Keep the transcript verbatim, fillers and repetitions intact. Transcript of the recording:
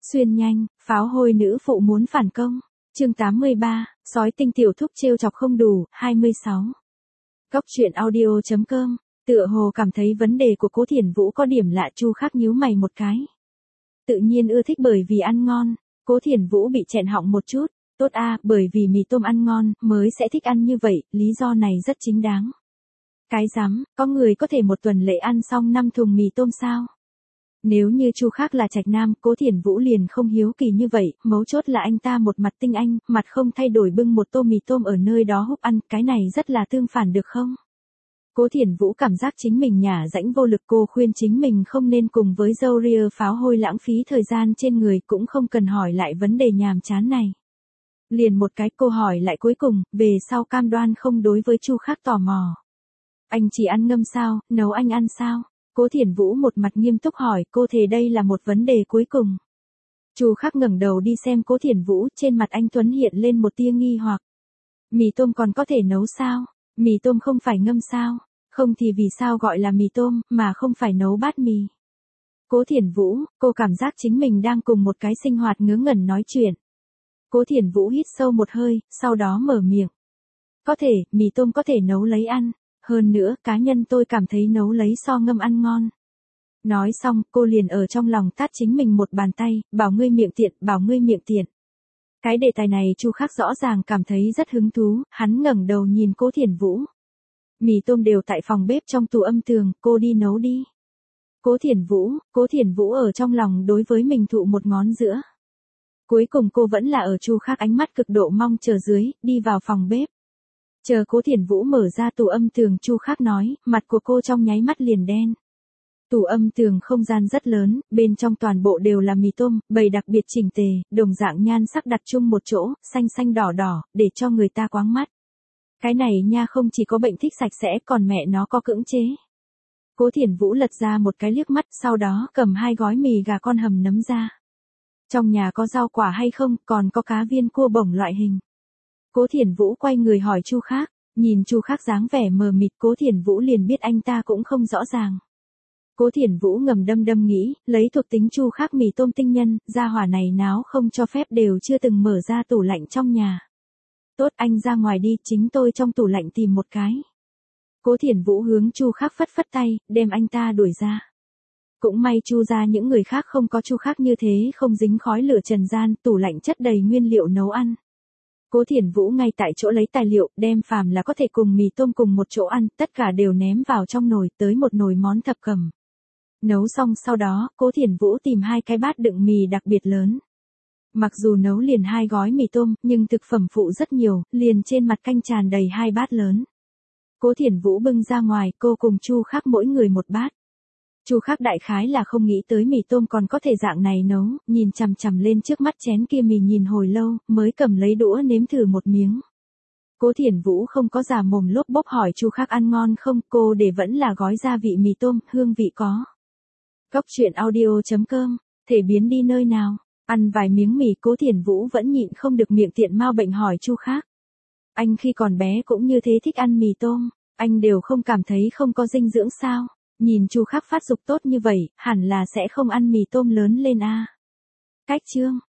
Xuyên nhanh, pháo hôi nữ phụ muốn phản công. Chương tám mươi ba, sói tinh tiểu thúc trêu chọc không đủ, hai mươi sáu. Góc truyện audio chấm com, tựa hồ cảm thấy vấn đề của Cố Thiển Vũ có điểm lạ. Chu Khắc nhíu mày một cái. Tự nhiên ưa thích bởi vì ăn ngon. Cố Thiển Vũ bị chẹn họng một chút. Tốt a, bởi vì mì tôm ăn ngon, mới sẽ thích ăn như vậy, lý do này rất chính đáng. Cái rắm, có người có thể một tuần lễ ăn xong năm thùng mì tôm sao? Nếu như Chu Khắc là trạch nam, Cố Thiển Vũ liền không hiếu kỳ như vậy, mấu chốt là anh ta một mặt tinh anh, mặt không thay đổi bưng một tô mì tôm ở nơi đó húp ăn, cái này rất là tương phản được không? Cố Thiển Vũ cảm giác chính mình nhả rãnh vô lực, cô khuyên chính mình không nên cùng với dâu ria pháo hôi lãng phí thời gian trên người, cũng không cần hỏi lại vấn đề nhàm chán này. Liền một cái cô hỏi lại cuối cùng, về sau cam đoan không đối với Chu Khắc tò mò. Anh chỉ ăn ngâm sao, nấu anh ăn sao? Cố Thiển Vũ một mặt nghiêm túc hỏi, cô thề đây là một vấn đề cuối cùng. Chu Khắc ngẩng đầu đi xem Cố Thiển Vũ, trên mặt anh tuấn hiện lên một tia nghi hoặc. Mì tôm còn có thể nấu sao? Mì tôm không phải ngâm sao? Không thì vì sao gọi là mì tôm, mà không phải nấu bát mì? Cố Thiển Vũ, cô cảm giác chính mình đang cùng một cái sinh hoạt ngớ ngẩn nói chuyện. Cố Thiển Vũ hít sâu một hơi, sau đó mở miệng. Có thể, mì tôm có thể nấu lấy ăn. Hơn nữa, cá nhân tôi cảm thấy nấu lấy so ngâm ăn ngon. Nói xong, cô liền ở trong lòng tát chính mình một bàn tay, bảo ngươi miệng tiện, bảo ngươi miệng tiện. Cái đề tài này Chu Khắc rõ ràng cảm thấy rất hứng thú, hắn ngẩng đầu nhìn Cố Thiển Vũ. Mì tôm đều tại phòng bếp trong tủ âm tường, cô đi nấu đi. Cố Thiển Vũ, Cố Thiển Vũ ở trong lòng đối với mình thụ một ngón giữa. Cuối cùng cô vẫn là ở Chu Khắc ánh mắt cực độ mong chờ dưới, đi vào phòng bếp. Chờ Cố Thiển Vũ mở ra tủ âm tường, Chu Khắc nói, mặt của cô trong nháy mắt liền đen. Tủ âm tường không gian rất lớn, bên trong toàn bộ đều là mì tôm, bày đặc biệt chỉnh tề, đồng dạng nhan sắc đặt chung một chỗ, xanh xanh đỏ đỏ, để cho người ta quáng mắt. Cái này nha không chỉ có bệnh thích sạch sẽ, còn mẹ nó có cưỡng chế. Cố Thiển Vũ lật ra một cái liếc mắt, sau đó cầm hai gói mì gà con hầm nấm ra. Trong nhà có rau quả hay không, còn có cá viên cua bổng loại hình. Cố Thiển Vũ quay người hỏi Chu Khắc, nhìn Chu Khắc dáng vẻ mờ mịt, Cố Thiển Vũ liền biết anh ta cũng không rõ ràng. Cố Thiển Vũ ngầm đâm đâm nghĩ, lấy thuộc tính Chu Khắc mì tôm tinh nhân, gia hỏa này náo không cho phép đều chưa từng mở ra tủ lạnh trong nhà. Tốt, anh ra ngoài đi, chính tôi trong tủ lạnh tìm một cái. Cố Thiển Vũ hướng Chu Khắc phất phất tay, đem anh ta đuổi ra. Cũng may Chu ra những người khác không có Chu Khắc như thế, không dính khói lửa trần gian, tủ lạnh chất đầy nguyên liệu nấu ăn. Cố Thiển Vũ ngay tại chỗ lấy tài liệu, đem phàm là có thể cùng mì tôm cùng một chỗ ăn, tất cả đều ném vào trong nồi, tới một nồi món thập cẩm. Nấu xong sau đó, Cố Thiển Vũ tìm hai cái bát đựng mì đặc biệt lớn. Mặc dù nấu liền hai gói mì tôm, nhưng thực phẩm phụ rất nhiều, liền trên mặt canh tràn đầy hai bát lớn. Cố Thiển Vũ bưng ra ngoài, cô cùng Chu Khắc mỗi người một bát. Chu Khắc đại khái là không nghĩ tới mì tôm còn có thể dạng này nấu, nhìn chằm chằm lên trước mắt chén kia mì nhìn hồi lâu, mới cầm lấy đũa nếm thử một miếng. Cố Thiển Vũ không có giả mồm lốp bốp hỏi Chu Khắc ăn ngon không, cô để vẫn là gói gia vị mì tôm, hương vị có. Góc truyện audio chấm com, thể biến đi nơi nào, ăn vài miếng mì Cố Thiển Vũ vẫn nhịn không được miệng tiện mau bệnh hỏi Chu Khắc. Anh khi còn bé cũng như thế thích ăn mì tôm, anh đều không cảm thấy không có dinh dưỡng sao? Nhìn Chu Khắc phát dục tốt như vậy, hẳn là sẽ không ăn mì tôm lớn lên a. Cách chương